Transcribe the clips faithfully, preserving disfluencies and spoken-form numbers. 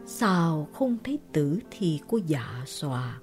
sao không thấy tử thi của Dạ Xoa?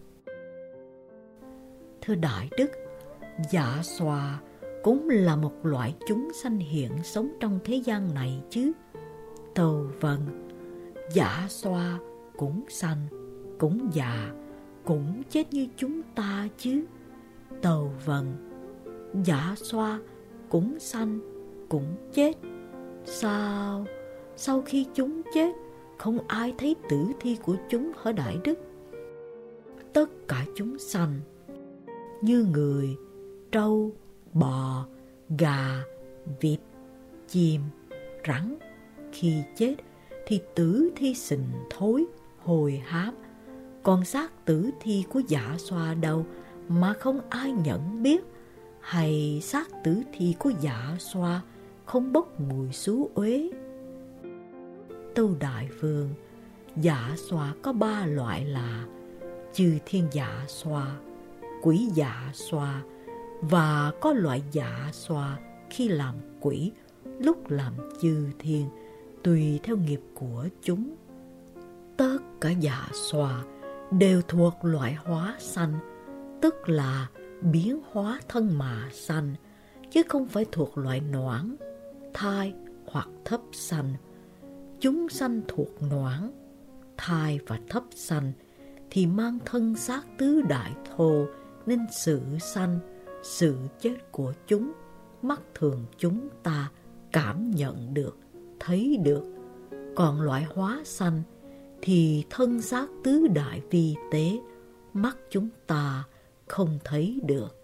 Thưa Đại Đức, Dạ Xoa cũng là một loại chúng sanh hiện sống trong thế gian này chứ. Tâu vâng, Dạ Xoa cũng sanh, cũng già, cũng chết như chúng ta chứ. Tâu vâng, Dạ Xoa cũng sanh, cũng chết. Sao, sau khi chúng chết, không ai thấy tử thi của chúng hả Đại Đức? Tất cả chúng sanh, như người, trâu, bò, gà, vịt, chim, rắn, khi chết thì tử thi sình thối, hôi hám. Còn xác tử thi của Dạ Xoa đâu mà không ai nhận biết? Hay xác tử thi của Dạ Xoa không bốc mùi xú uế? Tâu Đại Vương, Dạ Xoa có ba loại là chư thiên Dạ Xoa, quỷ Dạ Xoa, và có loại Dạ Xoa khi làm quỷ, lúc làm chư thiên, tùy theo nghiệp của chúng. Tất cả Dạ Xoa đều thuộc loại hóa sanh, tức là biến hóa thân mà sanh, chứ không phải thuộc loại noãn, thai hoặc thấp sanh. Chúng sanh thuộc noãn, thai và thấp sanh thì mang thân xác tứ đại thô, nên sự sanh, sự chết của chúng, mắt thường chúng ta cảm nhận được, thấy được. Còn loại hóa sanh thì thân xác tứ đại vi tế, mắt chúng ta không thấy được.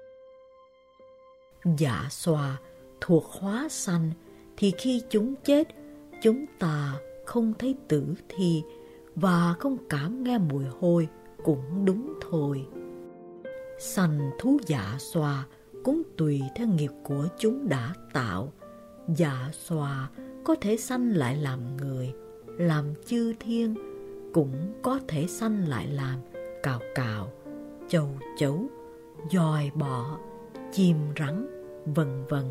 Dạ Xoa thuộc hóa sanh thì khi chúng chết, chúng ta không thấy tử thi và không cảm nghe mùi hôi cũng đúng thôi. Sanh thú Dạ Xoa cũng tùy theo nghiệp của chúng đã tạo. Dạ Xoa có thể sanh lại làm người, làm chư thiên, cũng có thể sanh lại làm cào cào, châu chấu, dòi bọ, chim rắn, vân vân.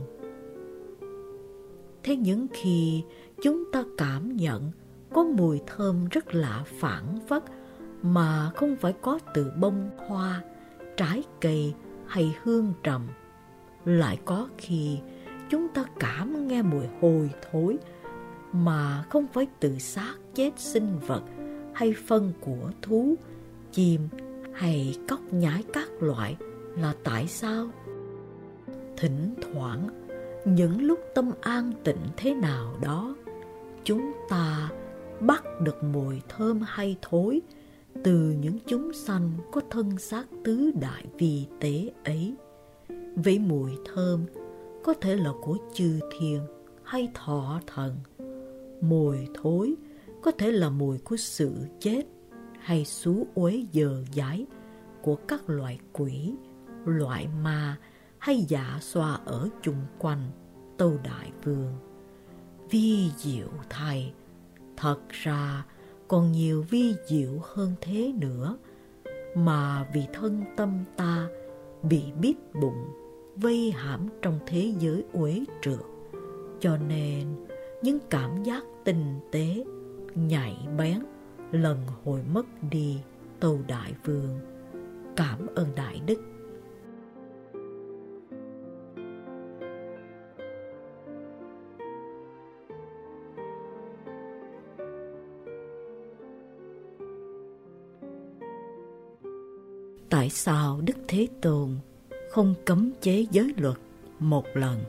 Thế những khi chúng ta cảm nhận có mùi thơm rất lạ phảng phất mà không phải có từ bông hoa, trái cây hay hương trầm, lại có khi chúng ta cảm nghe mùi hôi thối mà không phải từ xác chết sinh vật hay phân của thú, chim hay cóc nhái các loại, là tại sao? Thỉnh thoảng, những lúc tâm an tịnh thế nào đó, chúng ta bắt được mùi thơm hay thối từ những chúng sanh có thân xác tứ đại vi tế ấy. Vậy mùi thơm có thể là của chư thiên hay thọ thần. Mùi thối có thể là mùi của sự chết hay xú uế dơ dãi của các loại quỷ, loại ma hay Dạ Xoa ở chung quanh. Tâu Đại Vương, vi diệu thay, thật ra còn nhiều vi diệu hơn thế nữa, mà vì thân tâm ta bị bít bụng, vây hãm trong thế giới uế trượt, cho nên những cảm giác tinh tế, nhạy bén lần hồi mất đi. Tâu Đại Vương, cảm ơn Đại Đức. Tại sao Đức Thế Tôn không cấm chế giới luật một lần?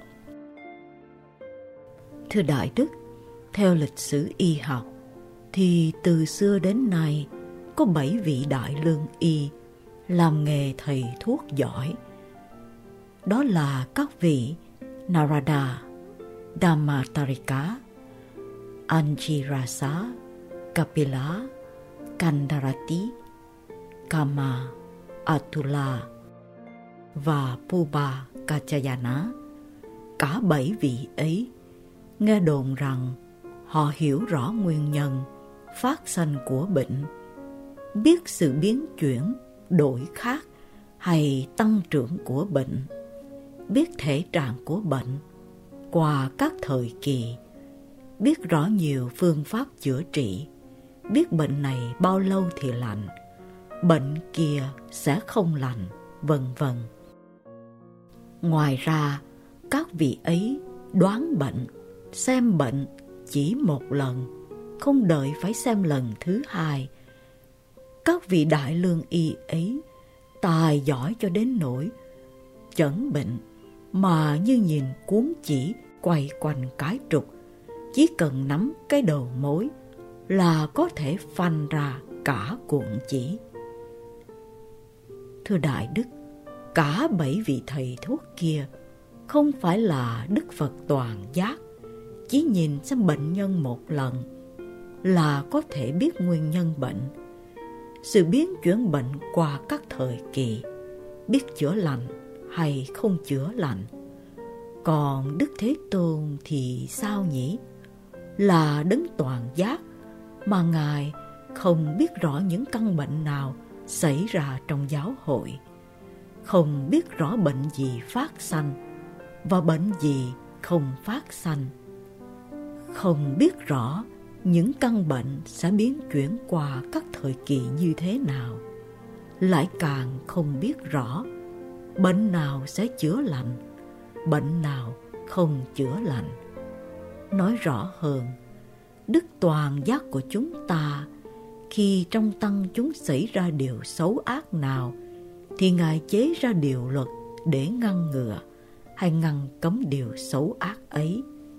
Thưa Đại Đức, theo lịch sử y học thì từ xưa đến nay có bảy vị đại lương y làm nghề thầy thuốc giỏi. Đó là các vị Narada, Dhammatarika, Anjirasa, Kapila, Kandarati, Kama, Atula và Puba Kachayana. Cả bảy vị ấy nghe đồn rằng họ hiểu rõ nguyên nhân phát sanh của bệnh, biết sự biến chuyển, đổi khác hay tăng trưởng của bệnh, biết thể trạng của bệnh qua các thời kỳ, biết rõ nhiều phương pháp chữa trị, biết bệnh này bao lâu thì lành, bệnh kia sẽ không lành, vân vân. Ngoài ra, các vị ấy đoán bệnh, xem bệnh chỉ một lần, không đợi phải xem lần thứ hai. Các vị đại lương y ấy tài giỏi cho đến nỗi chẩn bệnh mà như nhìn cuốn chỉ quay quanh cái trục, chỉ cần nắm cái đầu mối là có thể phanh ra cả cuộn chỉ. Thưa Đại Đức, cả bảy vị thầy thuốc kia không phải là Đức Phật toàn giác, chỉ nhìn xem bệnh nhân một lần là có thể biết nguyên nhân bệnh, sự biến chuyển bệnh qua các thời kỳ, biết chữa lành hay không chữa lành. Còn Đức Thế Tôn thì sao nhỉ? Là đấng toàn giác mà Ngài không biết rõ những căn bệnh nào xảy ra trong giáo hội, không biết rõ bệnh gì phát sanh và bệnh gì không phát sanh, không biết rõ những căn bệnh sẽ biến chuyển qua các thời kỳ như thế nào, lại càng không biết rõ bệnh nào sẽ chữa lành, bệnh nào không chữa lành. Nói rõ hơn, đức toàn giác của chúng ta, khi trong tăng chúng xảy ra điều xấu ác nào, thì Ngài chế ra điều luật để ngăn ngừa hay ngăn cấm điều xấu ác ấy.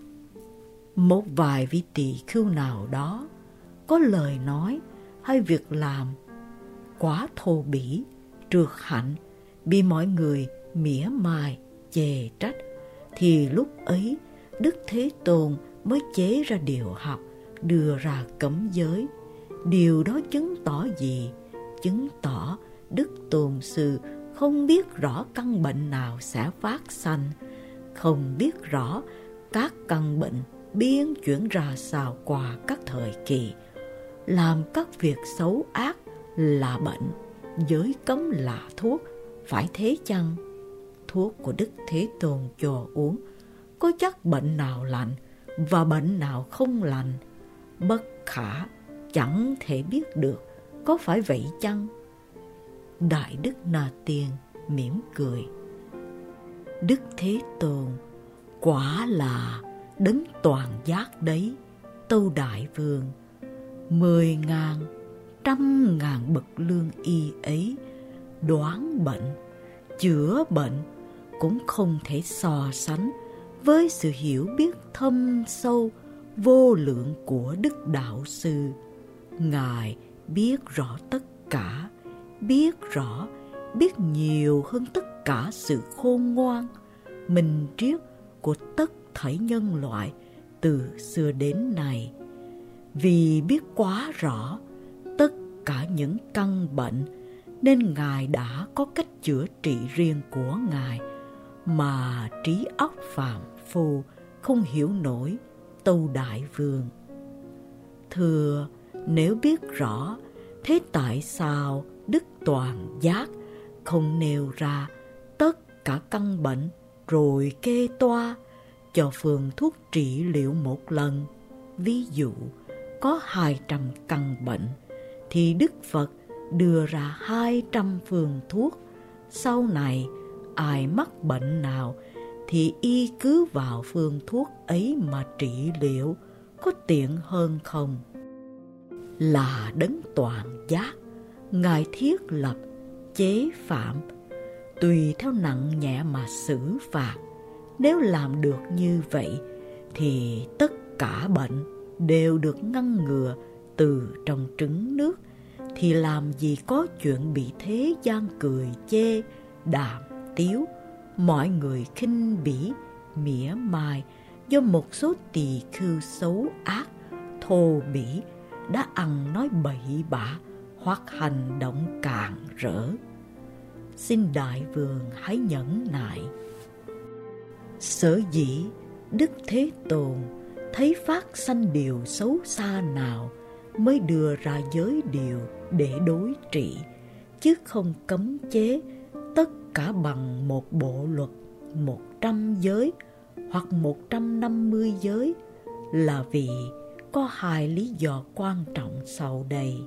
Một vài vị tỳ khưu nào đó có lời nói hay việc làm quá thô bỉ, trược hạnh, bị mọi người mỉa mai, chê trách, thì lúc ấy Đức Thế Tôn mới chế ra điều học, đưa ra cấm giới. Điều đó chứng tỏ gì? Chứng tỏ Đức Tôn Sư không biết rõ căn bệnh nào sẽ phát sanh, không biết rõ các căn bệnh biến chuyển ra sao qua các thời kỳ, làm các việc xấu ác là bệnh, giới cấm là thuốc, phải thế chăng? Thuốc của Đức Thế Tôn cho uống, có chắc bệnh nào lành và bệnh nào không lành? Bất khả, chẳng thể biết được, có phải vậy chăng? Đại Đức Na Tiên mỉm cười. Đức Thế Tôn quả là đấng toàn giác đấy, Tâu Đại Vương. Mười ngàn, trăm ngàn bậc lương y ấy đoán bệnh, chữa bệnh cũng không thể so sánh với sự hiểu biết thâm sâu vô lượng của Đức Đạo Sư. Ngài biết rõ tất cả, biết rõ, biết nhiều hơn tất cả sự khôn ngoan, minh triết của tất thảy nhân loại từ xưa đến nay. Vì biết quá rõ tất cả những căn bệnh, nên Ngài đã có cách chữa trị riêng của Ngài mà trí óc phàm phu không hiểu nổi, Tâu Đại Vương. Thưa, nếu biết rõ, thế tại sao Đức Toàn Giác không nêu ra tất cả căn bệnh rồi kê toa cho phương thuốc trị liệu một lần? Ví dụ, có hai trăm căn bệnh, thì Đức Phật đưa ra hai trăm phương thuốc. Sau này, ai mắc bệnh nào thì y cứ vào phương thuốc ấy mà trị liệu, có tiện hơn không? Là đấng toàn giác, Ngài thiết lập chế phạm, tùy theo nặng nhẹ mà xử phạt. Nếu làm được như vậy thì tất cả bệnh đều được ngăn ngừa từ trong trứng nước, thì làm gì có chuyện bị thế gian cười chê, đàm tiếu, mọi người khinh bỉ, mỉa mai do một số tỳ khưu xấu ác, thô bỉ đã ăn nói bậy bạ hoặc hành động càn rỡ. Xin Đại Vương hãy nhẫn nại. Sở dĩ Đức Thế Tôn thấy phát sanh điều xấu xa nào mới đưa ra giới điều để đối trị, chứ không cấm chế tất cả bằng một bộ luật một trăm giới hoặc một trăm năm mươi giới, là vì có hai lý do quan trọng sau đây.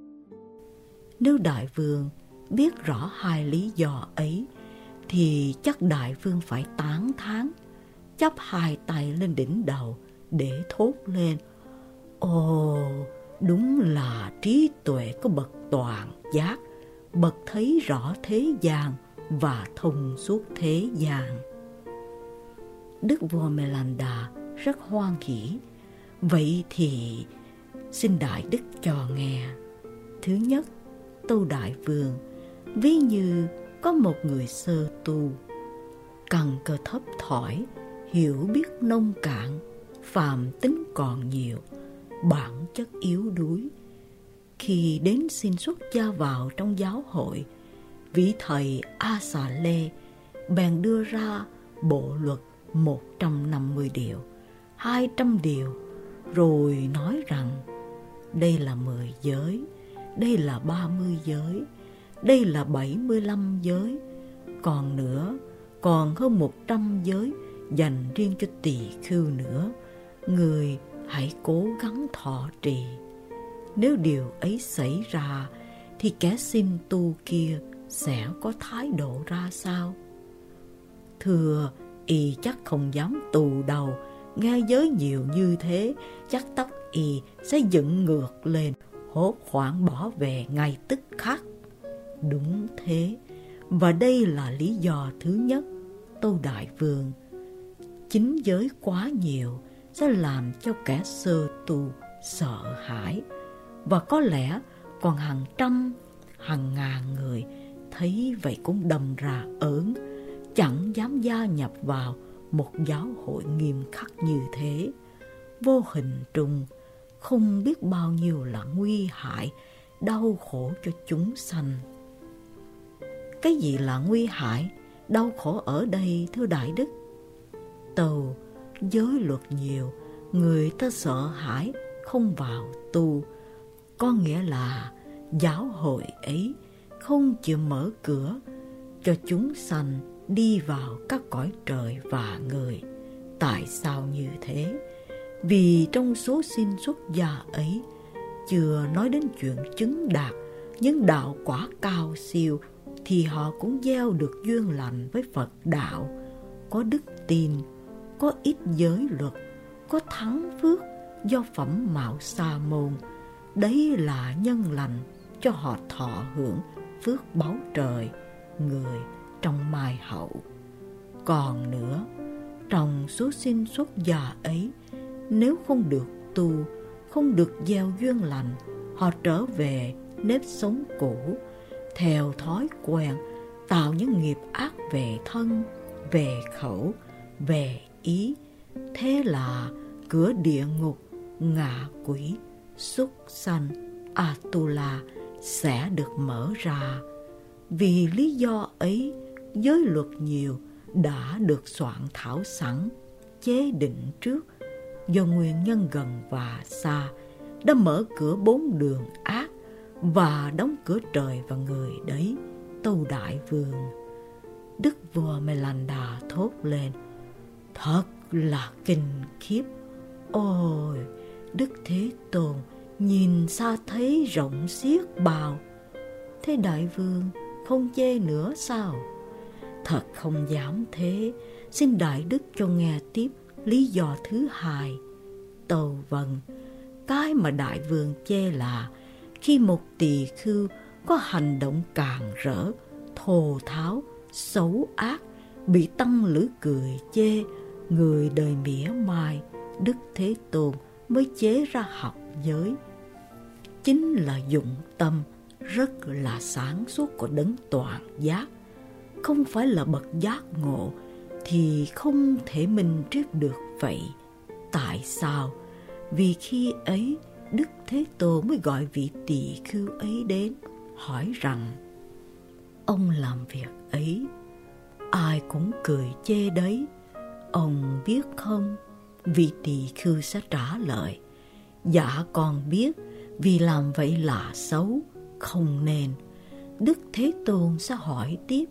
Nếu đại vương biết rõ hai lý do ấy, thì chắc đại vương phải tán thán, chắp hai tay lên đỉnh đầu để thốt lên: ồ, đúng là trí tuệ của bậc toàn giác, bậc thấy rõ thế gian và thông suốt thế gian. Đức vua Melanda rất hoan hỉ. Vậy thì xin đại đức cho nghe. Thứ nhất, tâu đại vương, ví như có một người sơ tu, căn cơ thấp thỏi, hiểu biết nông cạn, phàm tính còn nhiều, bản chất yếu đuối. Khi đến xin xuất gia vào trong giáo hội, vị thầy A Xà Lê bèn đưa ra bộ luật một trăm năm mươi điều, hai trăm điều, rồi nói rằng đây là mười giới, đây là ba mươi giới, đây là bảy mươi lăm giới, còn nữa, còn hơn một trăm giới dành riêng cho tỳ khưu nữa. Người hãy cố gắng thọ trì. Nếu điều ấy xảy ra, thì kẻ xin tu kia sẽ có thái độ ra sao? Thưa, y chắc không dám tù đầu. Nghe giới nhiều như thế, chắc tóc y sẽ dựng ngược lên, hốt hoảng bỏ về ngay tức khắc. Đúng thế, và đây là lý do thứ nhất, tâu đại vương. Chính giới quá nhiều sẽ làm cho kẻ sơ tu sợ hãi, và có lẽ còn hàng trăm, hàng ngàn người thấy vậy cũng đâm ra ớn, chẳng dám gia nhập vào một giáo hội nghiêm khắc như thế. Vô hình trung không biết bao nhiêu là nguy hại, đau khổ cho chúng sanh. Cái gì là nguy hại, đau khổ ở đây thưa đại đức? Tâu, giới luật nhiều, người ta sợ hãi không vào tu, có nghĩa là giáo hội ấy không chịu mở cửa cho chúng sanh đi vào các cõi trời và người. Tại sao như thế? Vì trong số xin xuất gia ấy, chưa nói đến chuyện chứng đạt những đạo quả cao siêu, thì họ cũng gieo được duyên lành với Phật đạo, có đức tin, có ít giới luật, có thắng phước do phẩm mạo sa môn. Đấy là nhân lành cho họ thọ hưởng phước báu trời người trong mai hậu. Còn nữa, trong số xin xuất gia ấy, nếu không được tu, không được gieo duyên lành, họ trở về nếp sống cũ, theo thói quen, tạo những nghiệp ác về thân, về khẩu, về ý. Thế là cửa địa ngục, ngạ quỷ, súc sanh, Atula sẽ được mở ra. Vì lý do ấy, giới luật nhiều đã được soạn thảo sẵn, chế định trước, do nguyên nhân gần và xa, đã mở cửa bốn đường ác và đóng cửa trời và người đấy, tâu đại vương. Đức vua Melanda thốt lên: thật là kinh khiếp. Ôi, Đức Thế Tôn nhìn xa thấy rộng xiết bao. Thế đại vương không chê nữa sao? Thật không dám thế. Xin đại đức cho nghe tiếp lý do thứ hai. Tâu vâng, cái mà đại vương chê là khi một tỳ khưu có hành động càn rỡ, thô tháo, xấu ác, bị tăng lữ cười chê, người đời mỉa mai, Đức Thế Tôn mới chế ra học giới. Chính là dụng tâm rất là sáng suốt của đấng toàn giác. Không phải là bậc giác ngộ thì không thể minh triết được vậy. Tại sao? Vì khi ấy Đức Thế Tôn mới gọi vị tỳ khưu ấy đến, hỏi rằng: ông làm việc ấy, ai cũng cười chê đấy, ông biết không? Vị tỳ khưu sẽ trả lời: dạ con biết, vì làm vậy là xấu, không nên. Đức Thế Tôn sẽ hỏi tiếp: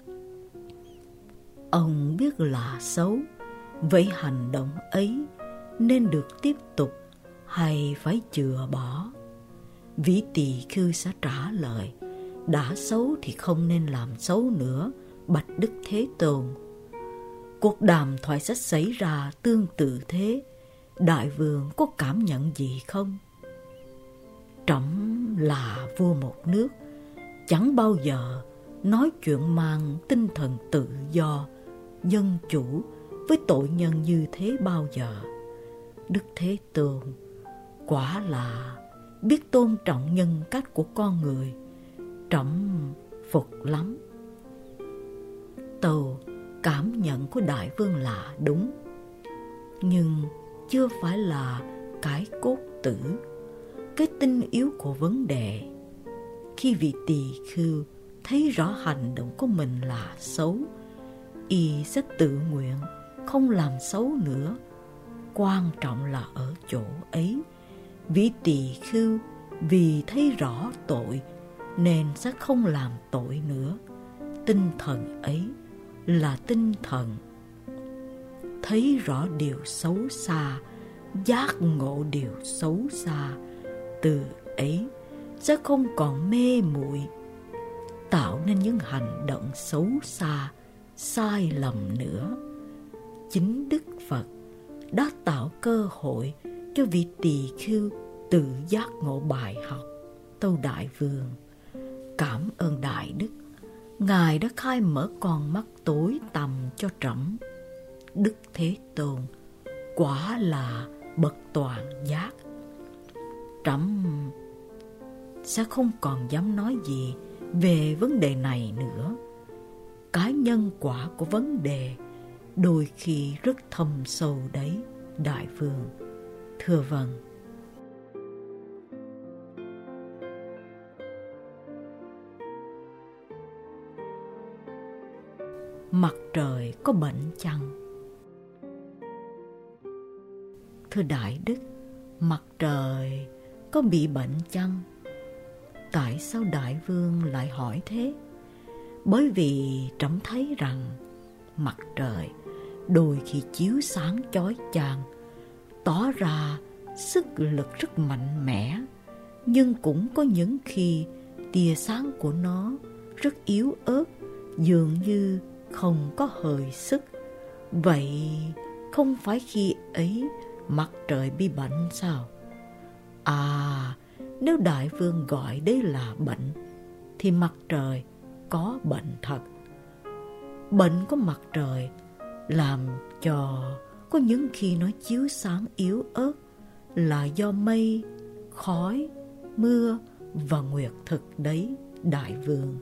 ông biết là xấu, vậy hành động ấy nên được tiếp tục hay phải chừa bỏ? Vị Tỳ Khưu sẽ trả lời, đã xấu thì không nên làm xấu nữa, bạch Đức Thế Tôn. Cuộc đàm thoại sẽ xảy ra tương tự thế. Đại vương có cảm nhận gì không? Trẫm là vua một nước, chẳng bao giờ nói chuyện mang tinh thần tự do, dân chủ với tội nhân như thế bao giờ. Đức Thế Tôn quả là biết tôn trọng nhân cách của con người, trẫm phục lắm. Tâu cảm nhận của đại vương là đúng, nhưng chưa phải là cái cốt tử, cái tinh yếu của vấn đề. Khi vị Tỳ Khưu thấy rõ hành động của mình là xấu, y sẽ tự nguyện không làm xấu nữa. Quan trọng là ở chỗ ấy, vị Tỳ Khưu vì thấy rõ tội nên sẽ không làm tội nữa. Tinh thần ấy là tinh thần thấy rõ điều xấu xa, giác ngộ điều xấu xa. Từ ấy sẽ không còn mê muội tạo nên những hành động xấu xa, sai lầm nữa. Chính Đức Phật đã tạo cơ hội cho vị Tỳ Khưu tự giác ngộ bài học. Tâu Đại Vương cảm ơn Đại Đức, Ngài đã khai mở con mắt tối tăm cho trẫm. Đức Thế Tôn quả là bậc toàn giác. Trẫm sẽ không còn dám nói gì về vấn đề này nữa. Cái nhân quả của vấn đề đôi khi rất thâm sâu đấy, Đại Vương. Thưa vâng. Mặt trời có bệnh chăng? Thưa Đại Đức, mặt trời có bị bệnh chăng? Tại sao Đại Vương lại hỏi thế? Bởi vì trẫm thấy rằng mặt trời đôi khi chiếu sáng chói chang, tỏ ra sức lực rất mạnh mẽ, nhưng cũng có những khi tia sáng của nó rất yếu ớt, dường như không có hơi sức. Vậy không phải khi ấy mặt trời bị bệnh sao? À, nếu Đại Vương gọi đấy là bệnh, thì mặt trời có bệnh thật. Bệnh của mặt trời làm cho có những khi nó chiếu sáng yếu ớt là do mây, khói, mưa và nguyệt thực đấy, Đại Vương.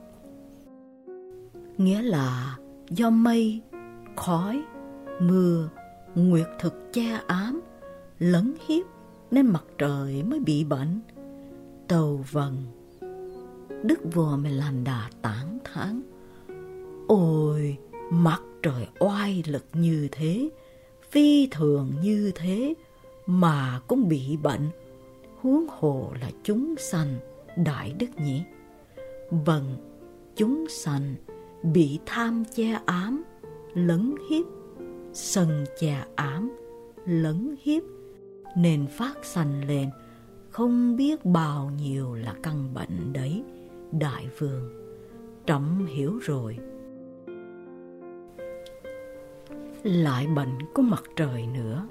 Nghĩa là do mây, khói, mưa, nguyệt thực che ám, lấn hiếp nên mặt trời mới bị bệnh. Tâu vâng. Đức vua Melanda tán thán. Ôi, mặt trời oai lực như thế, phi thường như thế mà cũng bị bệnh, huống hồ là chúng sanh, Đại Đức nhỉ? Vâng, chúng sanh bị tham che ám, lấn hiếp, sân che ám, lấn hiếp, nên phát sanh lên không biết bao nhiêu là căn bệnh đấy, Đại Vương. Trẫm hiểu rồi. Lại bệnh của mặt trời nữa.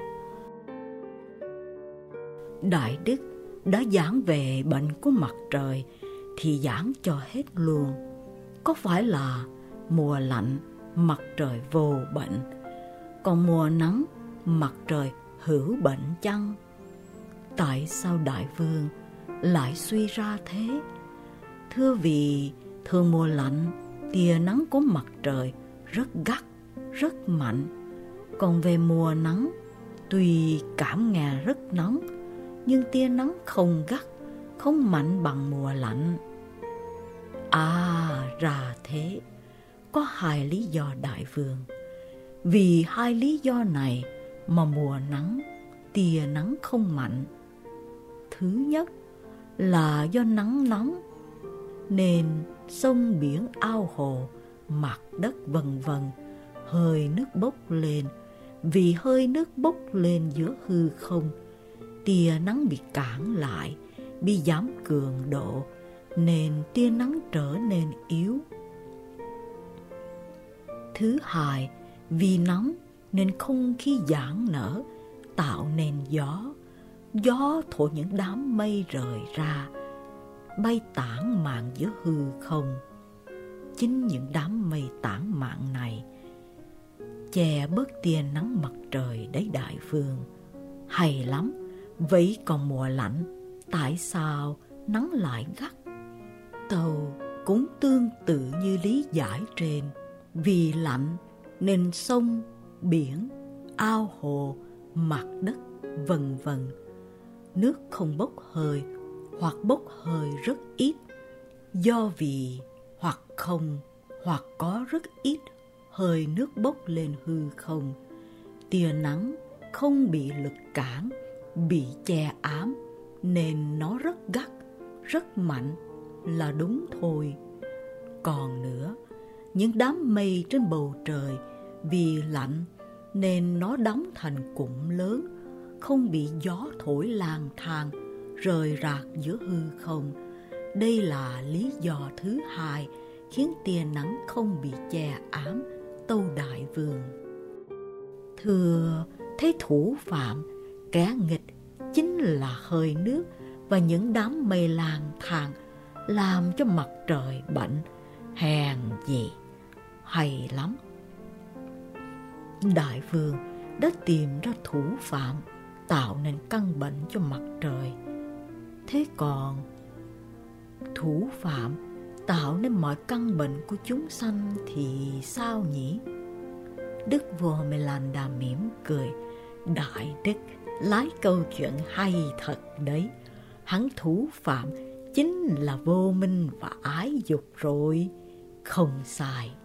Đại Đức đã giảng về bệnh của mặt trời thì giảng cho hết luôn. Có phải là mùa lạnh mặt trời vô bệnh, còn mùa nắng mặt trời hữu bệnh chăng? Tại sao Đại Vương lại suy ra thế? Thưa vì thường mùa lạnh tia nắng của mặt trời rất gắt, rất mạnh. Còn về mùa nắng, tuy cảm nghe rất nóng, nhưng tia nắng không gắt, không mạnh bằng mùa lạnh. À, ra thế. Có hai lý do, Đại Vương. Vì hai lý do này mà mùa nắng, tia nắng không mạnh. Thứ nhất là do nắng nóng, nên sông biển ao hồ, mặt đất vân vân, hơi nước bốc lên. Vì hơi nước bốc lên giữa hư không, tia nắng bị cản lại, bị giảm cường độ, nên tia nắng trở nên yếu. Thứ hai, vì nóng nên không khí giãn nở, tạo nên gió. Gió thổi những đám mây rời ra, bay tản mạn giữa hư không. Chính những đám mây tản mạn này che bớt tia nắng mặt trời đấy đại vương. Hay lắm, vậy còn mùa lạnh, tại sao nắng lại gắt? Tâu cũng tương tự như lý giải trên. Vì lạnh nên sông, biển, ao hồ, mặt đất, vân vân nước không bốc hơi hoặc bốc hơi rất ít, do vì hoặc không hoặc có rất ít hơi nước bốc lên hư không. Tia nắng không bị lực cản, bị che ám, nên nó rất gắt, rất mạnh là đúng thôi. Còn nữa, những đám mây trên bầu trời vì lạnh nên nó đóng thành cụm lớn, không bị gió thổi lang thang, rời rạc giữa hư không. Đây là lý do thứ hai khiến tia nắng không bị che ám, tâu đại vương. Thưa, thế thủ phạm, kẻ nghịch chính là hơi nước và những đám mây lang thang làm cho mặt trời bệnh. Hèn gì, hay lắm. Đại vương đã tìm ra thủ phạm tạo nên căn bệnh cho mặt trời. Thế còn thủ phạm tạo nên mọi căn bệnh của chúng sanh thì sao nhỉ? Đức vua Melanda mỉm cười. Đại đức lái câu chuyện hay thật đấy. Hắn thủ phạm chính là vô minh và ái dục rồi. Không sai.